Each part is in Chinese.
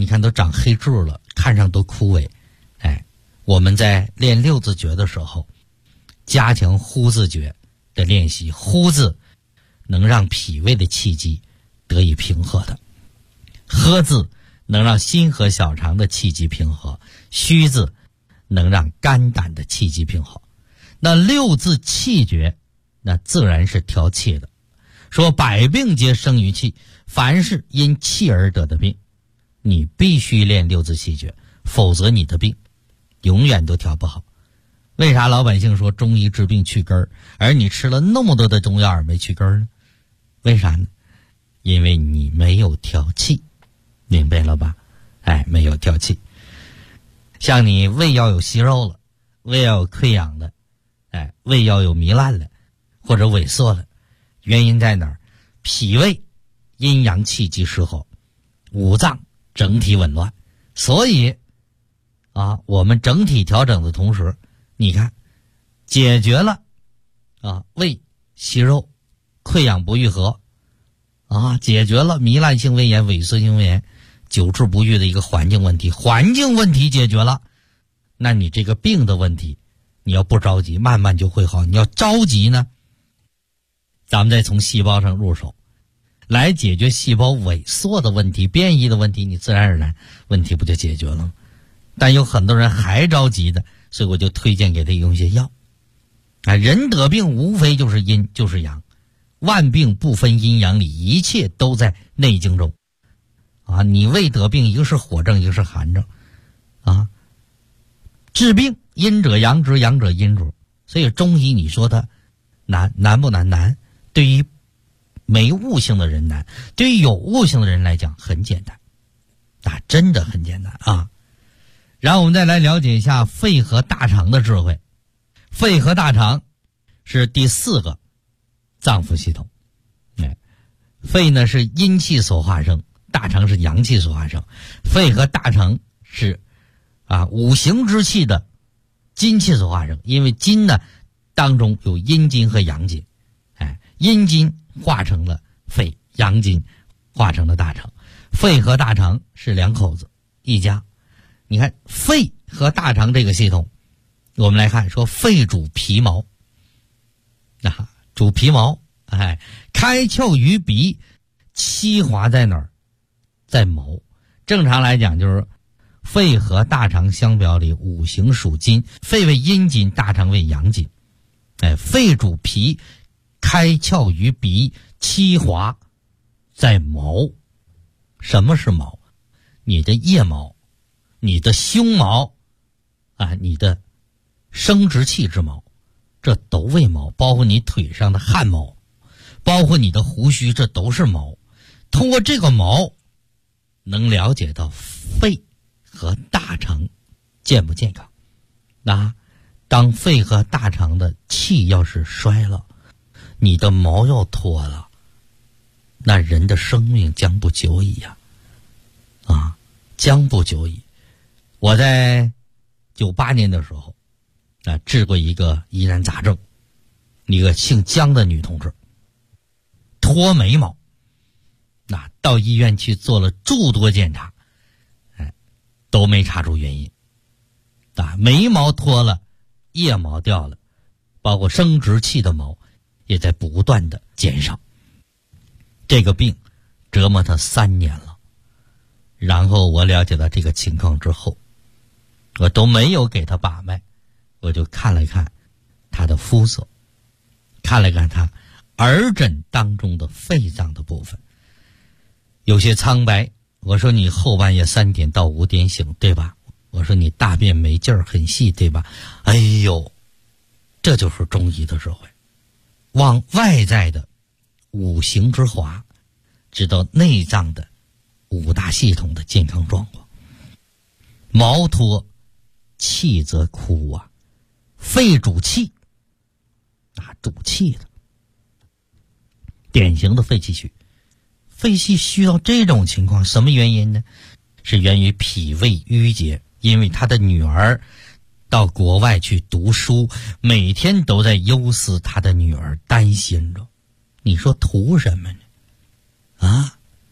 看都长黑痣了，看上都枯萎。我们在练六字诀的时候，加强呼字诀的练习，呼字能让脾胃的气机得以平和的，喝字能让心和小肠的气机平和，虚字能让肝胆的气机平和。那六字气诀，那自然是调气的。说百病皆生于气，凡是因气而得的病，你必须练六字气诀，否则你的病永远都调不好。为啥老百姓说中医治病去根儿，而你吃了那么多的中药而没去根儿呢？为啥呢？因为你没有调气，明白了吧？没有调气。像你胃要有息肉了，胃要有溃疡了，胃要有糜烂了，或者萎缩了，原因在哪儿？脾胃阴阳气机失衡，五脏整体紊乱。所以我们整体调整的同时，你看解决了胃息肉溃疡不愈合解决了糜烂性胃炎萎缩性胃炎久治不愈的一个环境问题，环境问题解决了，那你这个病的问题你要不着急慢慢就会好。你要着急呢，咱们再从细胞上入手来解决细胞萎缩的问题变异的问题，你自然而然问题不就解决了吗？但有很多人还着急的，所以我就推荐给他用些药人得病无非就是阴就是阳，万病不分阴阳里，一切都在内经中你胃得病，一个是火症，一个是寒症治病阴者阳之，阳者阴之。所以中医你说它难不难？难。对于没悟性的人难，对于有悟性的人来讲很简单真的很简单然后我们再来了解一下肺和大肠的智慧。肺和大肠是第四个脏腑系统。肺呢是阴气所化生，大肠是阳气所化生。肺和大肠是五行之气的金气所化生，因为金呢当中有阴金和阳金，阴金化成了肺，阳金化成了大肠。肺和大肠是两口子一家。你看肺和大肠这个系统，我们来看说肺主皮毛主皮毛开窍于鼻，气滑在哪儿？在毛。正常来讲就是肺和大肠相表里，五行属金，肺为阴金，大肠为阳金。肺主皮，开窍于鼻，气滑在毛。什么是毛？你的腋毛，你的胸毛你的生殖器之毛，这都为毛。包括你腿上的汗毛，包括你的胡须，这都是毛。通过这个毛能了解到肺和大肠健不健康。当肺和大肠的气要是衰了，你的毛要脱了，那人的生命将不久矣将不久矣。我在98年的时候治过一个疑难杂症，一个姓姜的女同志脱眉毛，到医院去做了诸多检查都没查出原因眉毛脱了，腋毛掉了，包括生殖器的毛也在不断的减少。这个病折磨他3年了。然后我了解到这个情况之后，我都没有给他把脉，我就看了看他的肤色，看了看他耳枕当中的肺脏的部分，有些苍白。我说你后半夜3点到5点醒，对吧？我说你大便没劲儿，很细，对吧？哎呦，这就是中医的智慧，往外在的五行之华，知道内脏的5大系统的健康状况。毛脱，气则枯肺主气主气的，典型的肺气虚。肺气虚到这种情况，什么原因呢？是源于脾胃淤结。因为他的女儿到国外去读书，每天都在忧思他的女儿，担心着。你说图什么呢？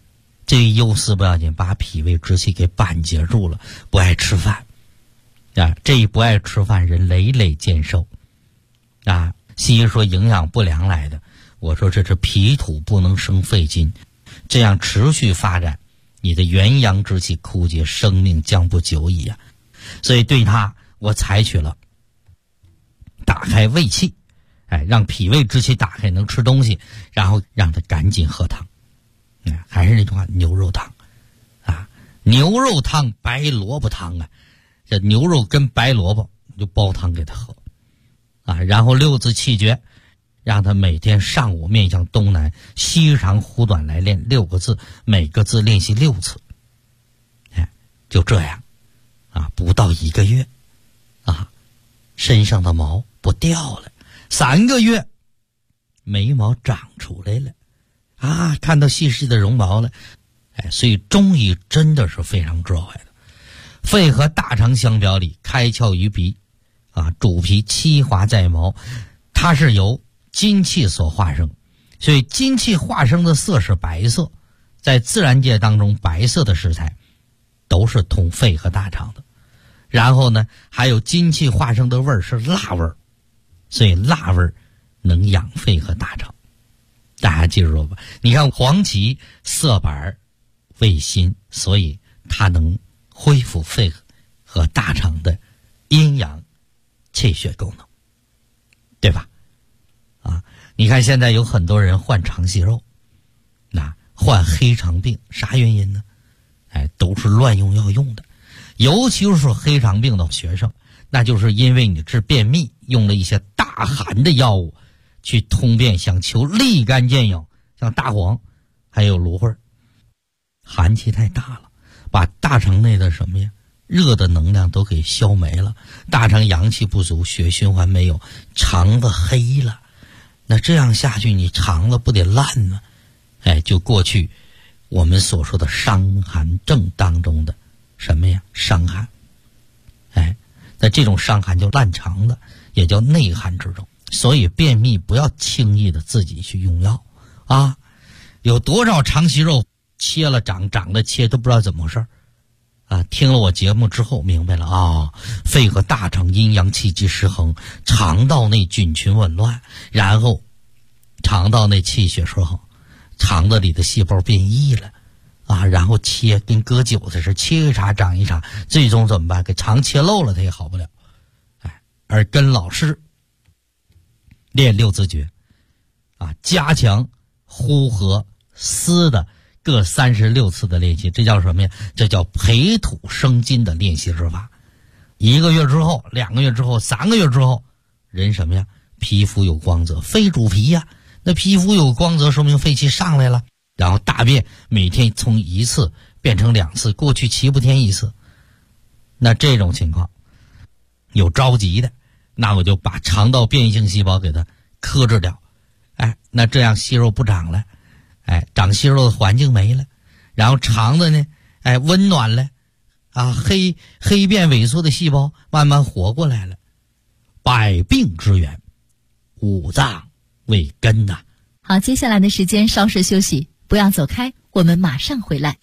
这一忧思不要紧，把脾胃之气给板结住了，不爱吃饭啊，这一不爱吃饭，人累累见瘦啊。西医说营养不良来的，我说这是脾土不能生肺金，这样持续发展，你的元阳之气枯竭，生命将不久矣啊。所以对他，我采取了打开胃气，让脾胃之气打开，能吃东西，然后让他赶紧喝汤。还是那句话，牛肉汤啊，牛肉汤、白萝卜汤啊，这牛肉跟白萝卜就煲汤给他喝啊，然后六字气诀，让他每天上午面向东南，西长呼短来练6个字，每个字练习6次。就这样啊，不到1个月啊，身上的毛不掉了，3个月眉毛长出来了啊，看到细细的绒毛了。所以中医真的是非常智慧的。肺和大肠相表里，开窍于鼻啊，主皮七华在毛，它是由金气所化生，所以金气化生的色是白色，在自然界当中，白色的食材都是通肺和大肠的。然后呢，还有金气化生的味儿是辣味儿，所以辣味儿能养肺和大肠。大家记住了吧？你看黄芪色白味辛，所以它能恢复肺和大肠的阴阳气血功能，对吧？啊，你看现在有很多人患肠息肉，患黑肠病，啥原因呢？都是乱用药用的，尤其是黑肠病的学生，那就是因为你治便秘用了一些大寒的药物去通便，想求立竿见影，像大黄还有芦荟，寒气太大了，把大肠内的什么呀热的能量都给消没了，大肠阳气不足，血循环没有，肠子黑了。那这样下去，你肠子不得烂吗？就过去我们所说的伤寒症当中的什么呀？伤寒。那这种伤寒叫烂肠子，也叫内寒之症。所以便秘不要轻易的自己去用药啊！有多少肠息肉切了长，长了切都不知道怎么回事啊！听了我节目之后明白了啊，肺和大肠阴阳气机失衡，肠道内菌群紊乱，然后肠道内气血失衡，肠子里的细胞变异了啊，然后切跟割韭菜似的，切一茬长一茬，最终怎么办？给肠切漏了，它也好不了。而跟老师练6字诀啊，加强呼和思的各36次的练习，这叫什么呀？这叫培土生金的练习之法。1个月之后，2个月之后，3个月之后，人什么呀？皮肤有光泽，肺主皮呀，那皮肤有光泽说明肺气上来了。然后大便每天从1次变成2次，过去7、8天1次。那这种情况有着急的，那我就把肠道变异性细胞给它克制掉，那这样息肉不长了，长息肉的环境没了，然后肠子呢，温暖了，啊，黑变萎缩的细胞慢慢活过来了。百病之源，五脏为根呐。 好，接下来的时间稍事休息，不要走开，我们马上回来。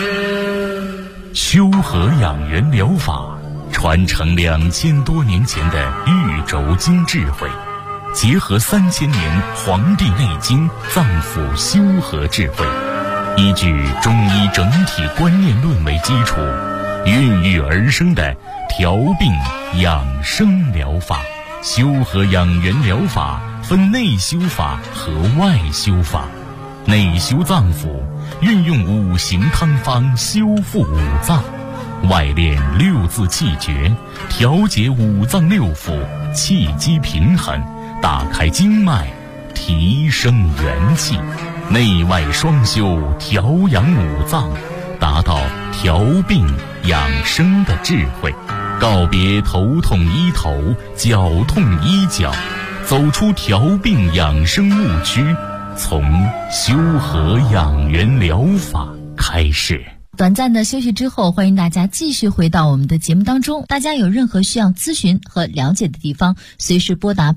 修和养元疗法传承2000多年前的玉轴经智慧，结合3000年《黄帝内经》脏腑修和智慧，依据中医整体观念论为基础，孕育而生的调病养生疗法。修和养元疗法分内修法和外修法。内修脏腑，运用5行汤方修复五脏；外练6字气诀，调节五脏六腑，气机平衡，打开经脉，提升元气。内外双修，调养五脏，达到调病养生的智慧。告别头痛医头，脚痛医脚，走出调病养生误区，从修和养元疗法开始。 短暂的休息之后，欢迎大家继续回到我们的节目当中。大家有任何需要咨询和了解的地方，随时拨打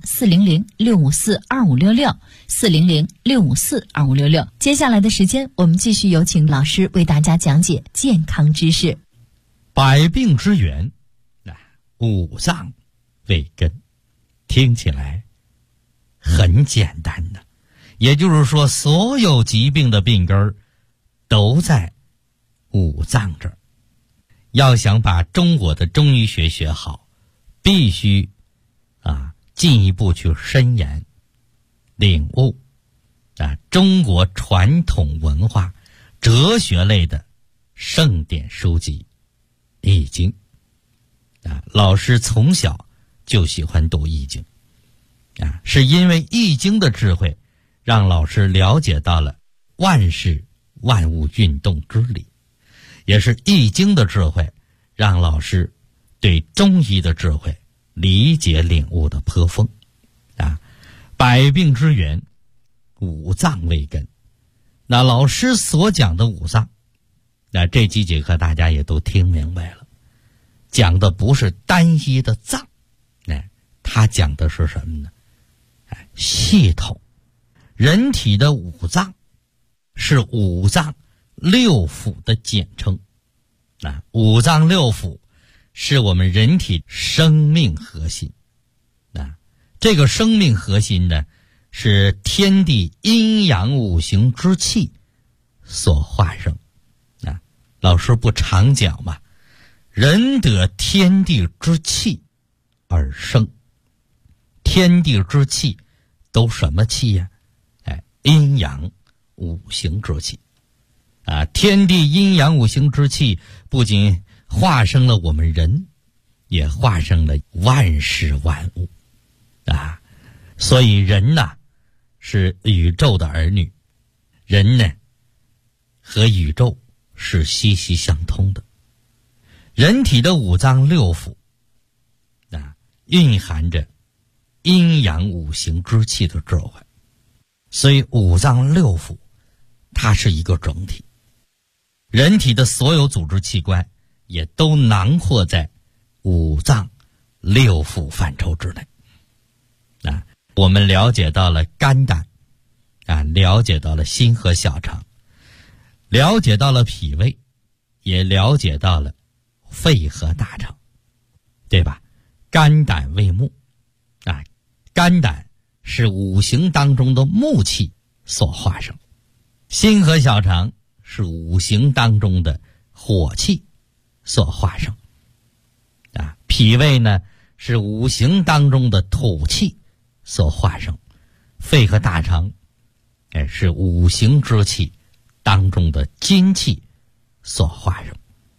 400-654-2566，400-654-2566。接下来的时间，我们继续有请老师为大家讲解健康知识。 百病之源，五脏为根，听起来很简单的，也就是说，所有疾病的病根儿都在五脏这儿。要想把中国的中医学学好，必须进一步去深研领悟中国传统文化哲学类的圣典书籍《易经》老师从小就喜欢读《易经》是因为《易经》的智慧，让老师了解到了万事万物运动之理，也是《易经》的智慧，让老师对中医的智慧理解领悟的颇丰百病之源，五脏为根。那老师所讲的五脏，这几节课大家也都听明白了，讲的不是单一的脏，他讲的是什么呢？系统。人体的五脏是五脏六腑的简称。五脏六腑是我们人体生命核心。这个生命核心呢，是天地阴阳五行之气所化生。老师不常讲嘛，人得天地之气而生。天地之气都什么气呀？阴阳五行之气。天地阴阳五行之气不仅化生了我们人，也化生了万事万物。所以人是宇宙的儿女，人呢和宇宙是息息相通的。人体的五脏六腑蕴含着阴阳五行之气的智慧，所以五脏六腑它是一个整体。人体的所有组织器官也都囊括在五脏六腑范畴之内。我们了解到了肝胆了解到了心和小肠，了解到了脾胃，也了解到了肺和大肠，对吧？肝胆为木肝胆是五行当中的木气所化生，心和小肠是五行当中的火气所化生脾胃呢是五行当中的土气所化生，肺和大肠是五行之气当中的金气所化生。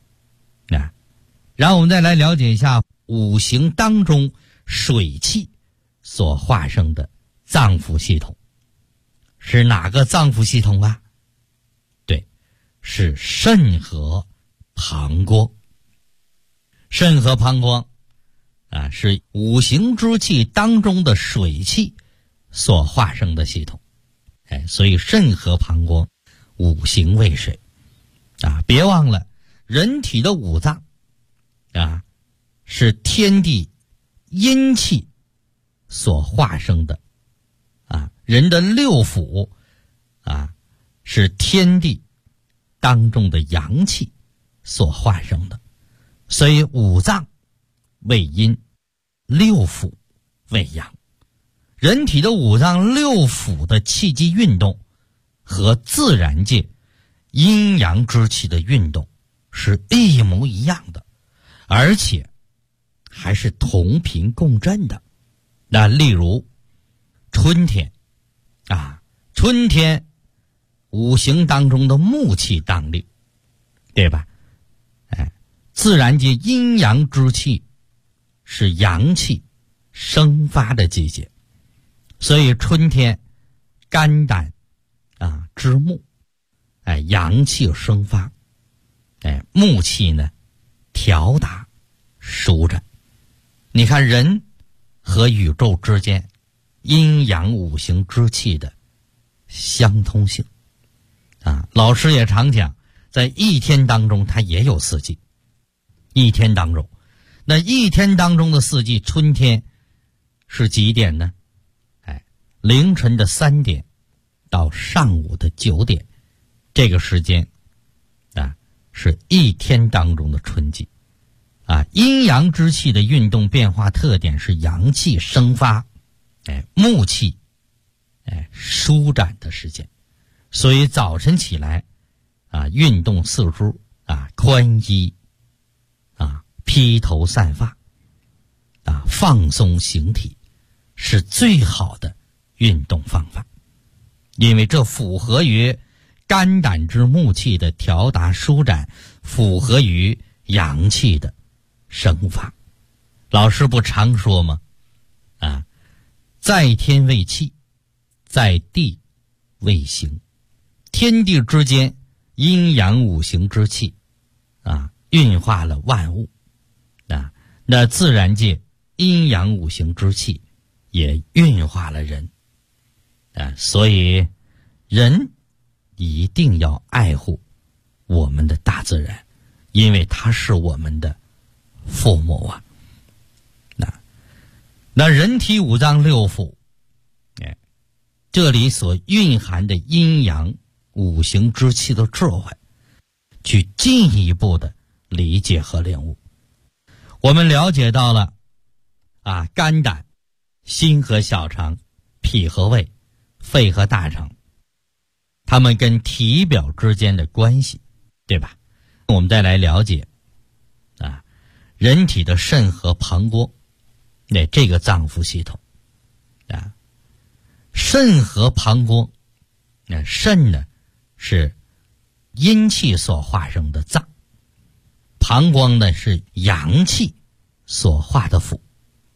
然后我们再来了解一下五行当中水气所化生的脏腑系统是哪个脏腑系统啊？对，是肾和膀胱。肾和膀胱是五行之气当中的水气所化生的系统。所以肾和膀胱五行为水别忘了人体的五脏是天地阴气所化生的人的六腑是天地当中的阳气所化生的。所以五脏为阴，六腑为阳。人体的五脏六腑的气机运动和自然界阴阳之气的运动是一模一样的，而且还是同频共振的。例如春天春天五行当中的木气当令，对吧？自然界阴阳之气是阳气生发的季节，所以春天肝胆之木阳气生发，木气呢调达舒展。你看人和宇宙之间阴阳五行之气的相通性老师也常讲， 在一天当中它也有四季。一天当中，那一天当中的四季，春天是几点呢？凌晨的3点到上午的9点，这个时间是一天当中的春季。阴阳之气的运动变化特点是阳气生发，木气舒展的时间。所以早晨起来运动四肢宽衣披头散发放松形体是最好的运动方法，因为这符合于肝胆之木气的调达舒展，符合于阳气的生发。老师不常说吗？在天为气，在地为形。天地之间阴阳五行之气运化了万物那自然界阴阳五行之气也运化了人所以人一定要爱护我们的大自然，因为它是我们的父母那人体五脏六腑这里所蕴含的阴阳五行之气的智慧，去进一步的理解和领悟。我们了解到了肝胆、心和小肠、脾和胃、肺和大肠，它们跟体表之间的关系，对吧？我们再来了解人体的肾和膀胱这个脏腑系统肾和膀胱肾呢是阴气所化生的脏，膀胱呢是阳气所化的腑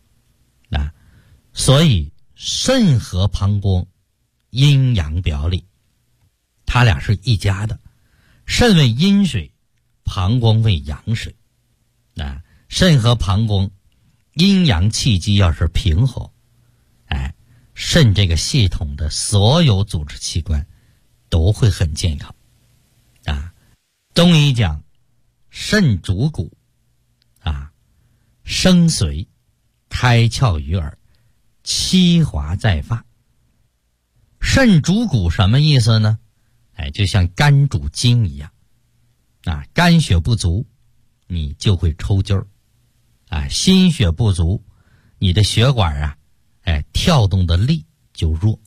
所以肾和膀胱阴阳表里，它俩是一家的。肾为阴水，膀胱为阳水肾和膀胱阴阳气机要是平和肾这个系统的所有组织器官都会很健康中医讲肾主骨生髓，开窍于耳，七华在发。肾主骨什么意思呢？就像肝主筋一样肝血不足你就会抽筋儿心血不足，你的血管跳动的力就弱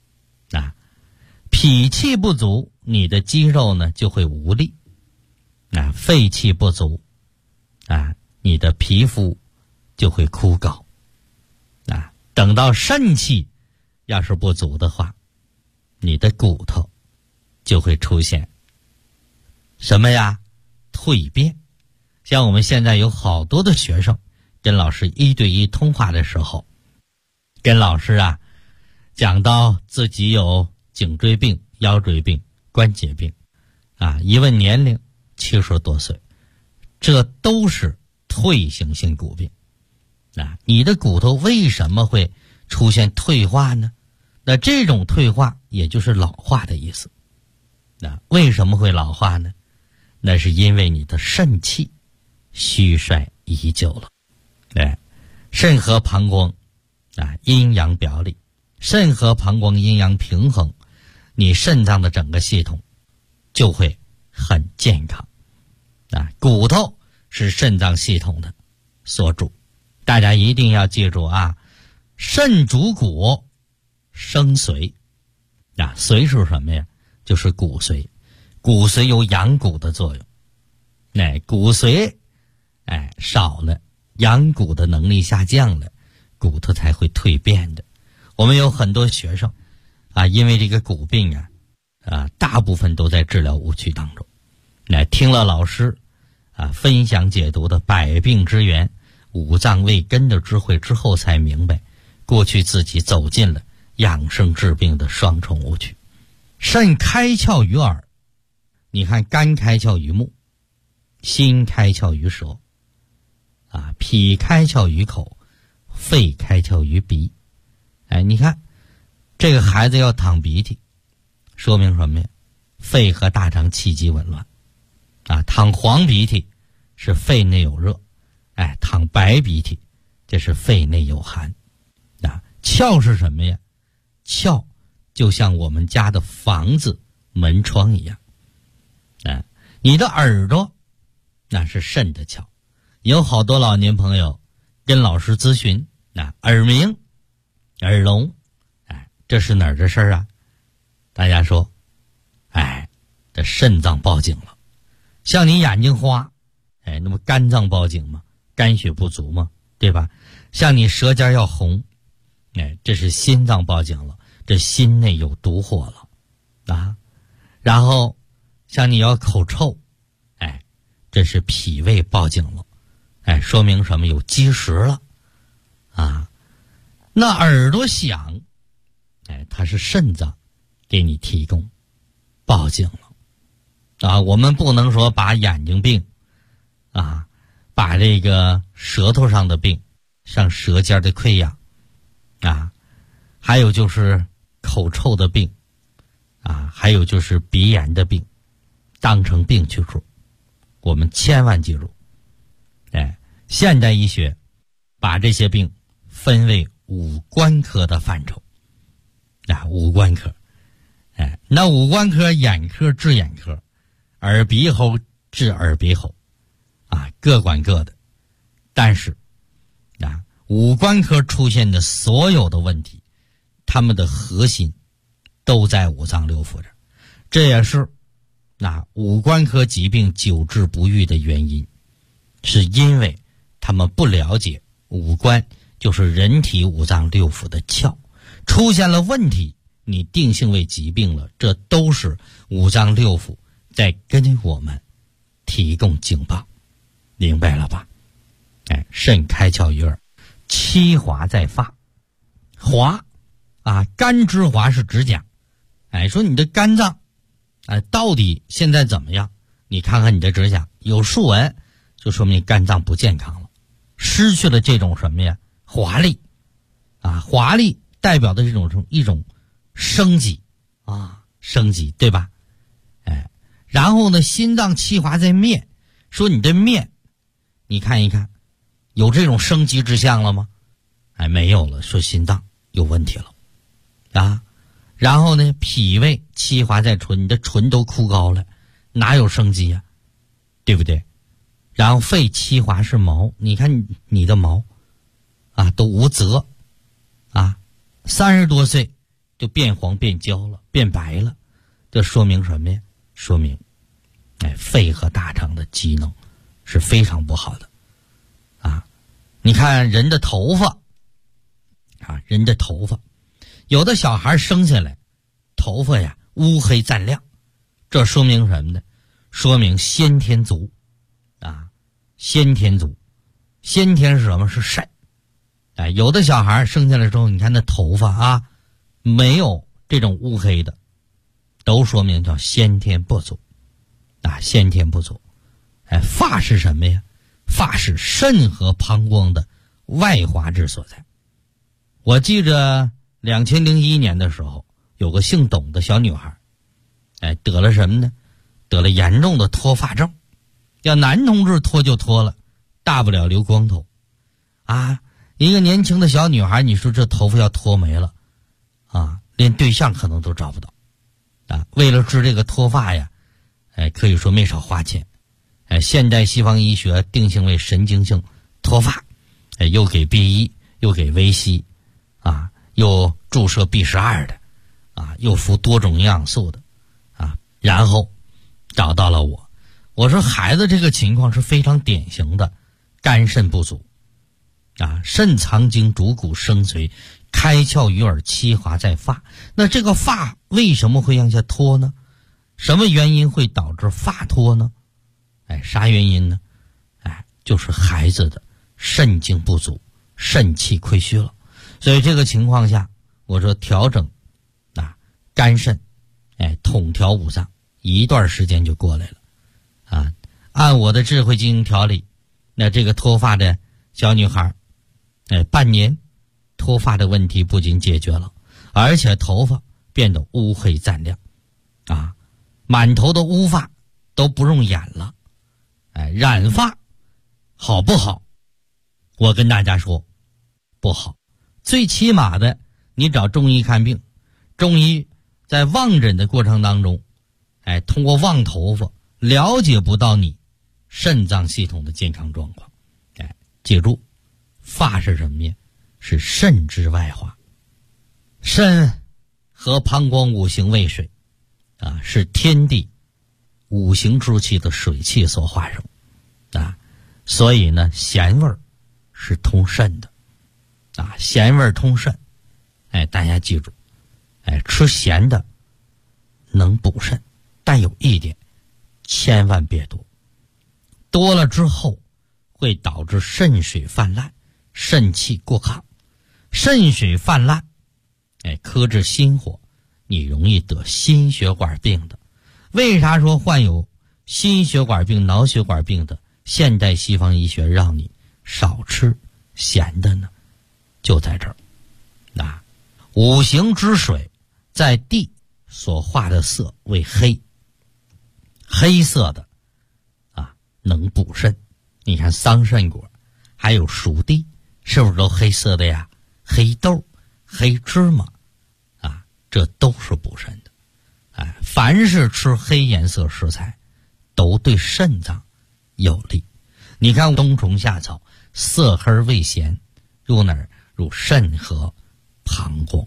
脾气不足，你的肌肉呢就会无力肺气不足你的皮肤就会枯槁等到肾气要是不足的话，你的骨头就会出现什么呀？蜕变。像我们现在有好多的学生跟老师1对1通话的时候，跟老师讲到自己有颈椎病、腰椎病、关节病一问年龄70多岁，这都是退行性骨病你的骨头为什么会出现退化呢？那这种退化也就是老化的意思为什么会老化呢？那是因为你的肾气虚衰已久了肾和膀胱阴阳表里，肾和膀胱阴阳平衡，你肾脏的整个系统就会很健康骨头是肾脏系统的所主，大家一定要记住肾主骨生髓髓是什么呀？就是骨髓。骨髓有养骨的作用骨髓少了，养骨的能力下降了，骨头才会蜕变的。我们有很多学生因为这个骨病大部分都在治疗误区当中听了老师分享解读的百病之源、五脏为根的智慧之后，才明白过去自己走进了养生治病的双重误区。肾开窍于耳，你看肝开窍于目，心开窍于舌脾开窍于口，肺开窍于鼻你看这个孩子要淌鼻涕，说明什么呀？肺和大肠气机紊乱淌黄鼻涕是肺内有热，淌白鼻涕这是肺内有寒。窍是什么呀？窍就像我们家的房子门窗一样。你的耳朵那是肾的窍。有好多老年朋友跟老师咨询，耳鸣、耳聋，这是哪儿的事儿啊？大家说，这肾脏报警了。像你眼睛花，那么肝脏报警吗？肝血不足吗？对吧？像你舌尖要红，这是心脏报警了，这心内有毒火了然后像你要口臭，这是脾胃报警了，说明什么？有积食了那耳朵响，它是肾脏给你提供报警了我们不能说把眼睛病把这个舌头上的病，像舌尖的溃疡还有就是口臭的病还有就是鼻炎的病当成病去说。我们千万记住，现代医学把这些病分为五官科的范畴五官科那五官科，眼科治眼科，耳鼻喉治耳鼻喉各管各的。但是五官科出现的所有的问题，他们的核心都在五脏六腑这儿，这也是五官科疾病久治不愈的原因，是因为他们不了解五官就是人体五脏六腑的窍，出现了问题，你定性为疾病了，这都是五脏六腑在跟我们提供警报，明白了吧？肾开窍于耳，七华在发。华肝之华是指甲。说你的肝脏到底现在怎么样？你看看你的指甲有竖纹，就说明肝脏不健康了，失去了这种什么呀？华丽华丽代表的一种生机生机，对吧？然后呢，心脏气华在面，说你的面，你看一看，有这种生机之象了吗？没有了，说心脏有问题了然后呢，脾胃气华在唇，你的唇都枯槁了，哪有生机呀？对不对？然后肺气华是毛，你看你的毛都无泽30多岁就变黄变焦了，变白了，这说明什么呀？说明肺和大肠的机能是非常不好的你看人的头发人的头发，有的小孩生下来头发呀乌黑锃亮，这说明什么呢？说明先天足先天足。先天是什么？是肾有的小孩生下来之后，你看那头发没有这种乌黑的，都说明叫先天不足先天不足。发是什么呀？发是肾和膀胱的外滑质所在。我记着2001年的时候，有个姓董的小女孩得了什么呢？得了严重的脱发症。要男同志脱就脱了，大不了留光头一个年轻的小女孩，你说这头发要脱没了连对象可能都找不到为了治这个脱发呀可以说没少花钱现代西方医学定性为神经性脱发又给 B1 又给维 C 又注射 B12 的又服多种营养素的然后找到了我说孩子这个情况是非常典型的肝肾不足肾藏精主骨生髓，开窍于耳，七华在发。那这个发为什么会向下脱呢？什么原因会导致发脱呢？啥原因呢？就是孩子的肾精不足，肾气亏虚了。所以这个情况下，我说调整肝肾统调五脏，一段时间就过来了按我的智慧进行调理，那这个脱发的小女孩半年脱发的问题不仅解决了，而且头发变得乌黑锃亮满头的乌发都不用演了。染发好不好？我跟大家说不好。最起码的，你找中医看病，中医在望诊的过程当中，通过望头发了解不到你肾脏系统的健康状况。记住，发是什么呀？是肾之外化。肾和膀胱五行为水是天地五行之气的水气所化生所以呢，咸味儿是通肾的咸味儿通肾。大家记住，吃咸的能补肾，但有一点，千万别多，多了之后会导致肾水泛滥，肾气过亢。肾水泛滥克制心火，你容易得心血管病的。为啥说患有心血管病、脑血管病的现代西方医学让你少吃咸的呢？就在这儿五行之水在地所化的色为黑，黑色的能补肾。你看桑葚果还有熟地是不是都黑色的呀？黑豆、黑芝麻这都是补肾的。凡是吃黑颜色食材都对肾脏有利。你看冬虫夏草色黑味咸，入哪儿？入肾和膀胱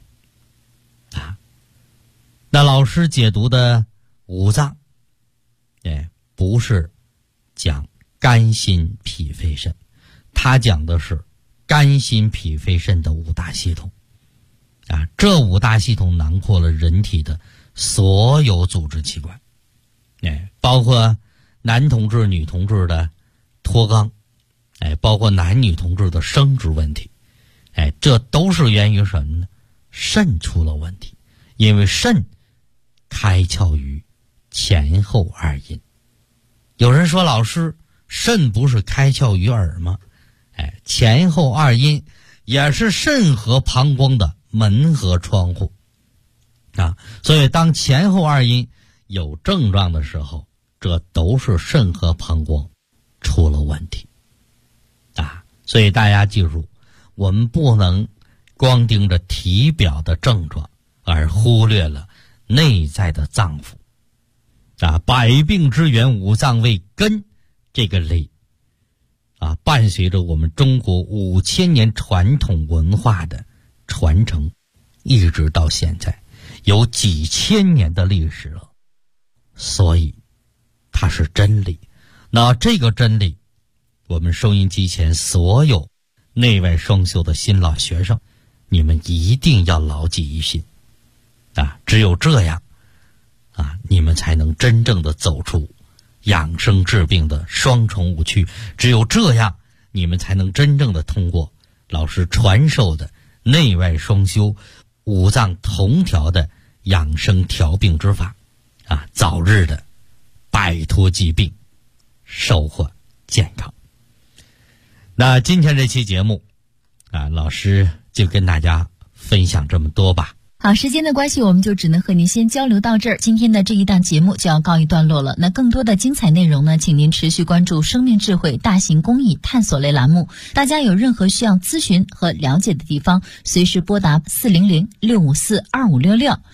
那老师解读的五脏不是讲肝心脾肺肾，他讲的是肝心脾肺肾的五大系统这五大系统囊括了人体的所有组织器官包括男同志女同志的脱肛包括男女同志的生殖问题这都是源于什么呢？肾出了问题。因为肾开窍于前后二阴。有人说，老师，肾不是开窍于耳吗？前后二阴也是肾和膀胱的门和窗户所以当前后二阴有症状的时候，这都是肾和膀胱出了问题所以大家记住，我们不能光盯着体表的症状而忽略了内在的脏腑百病之源五脏为根这个理伴随着我们中国5000年传统文化的传承，一直到现在有几千年的历史了，所以它是真理。那这个真理，我们收音机前所有内外双修的新老学生，你们一定要牢记于心只有这样你们才能真正的走出养生治病的双重误区。只有这样，你们才能真正的通过老师传授的内外双修、五脏同调的养生调病之法早日的摆脱疾病，收获健康。那今天这期节目老师就跟大家分享这么多吧。 好，时间的关系，我们就只能和您先交流到这儿。今天的这一档节目就要告一段落了。那更多的精彩内容呢，请您持续关注生命智慧大型公益探索类栏目。大家有任何需要咨询和了解的地方，随时拨打400-654-2566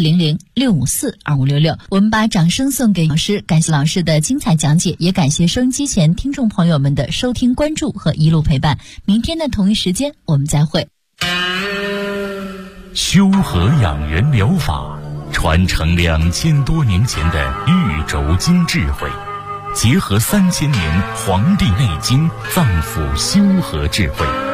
400-654-2566。我们把掌声送给老师，感谢老师的精彩讲解，也感谢收音机前听众朋友们的收听关注和一路陪伴。明天的同一时间我们再会。 修和养元疗法传承2000多年前的玉轴经智慧，结合3000年黄帝内经脏腑修和智慧，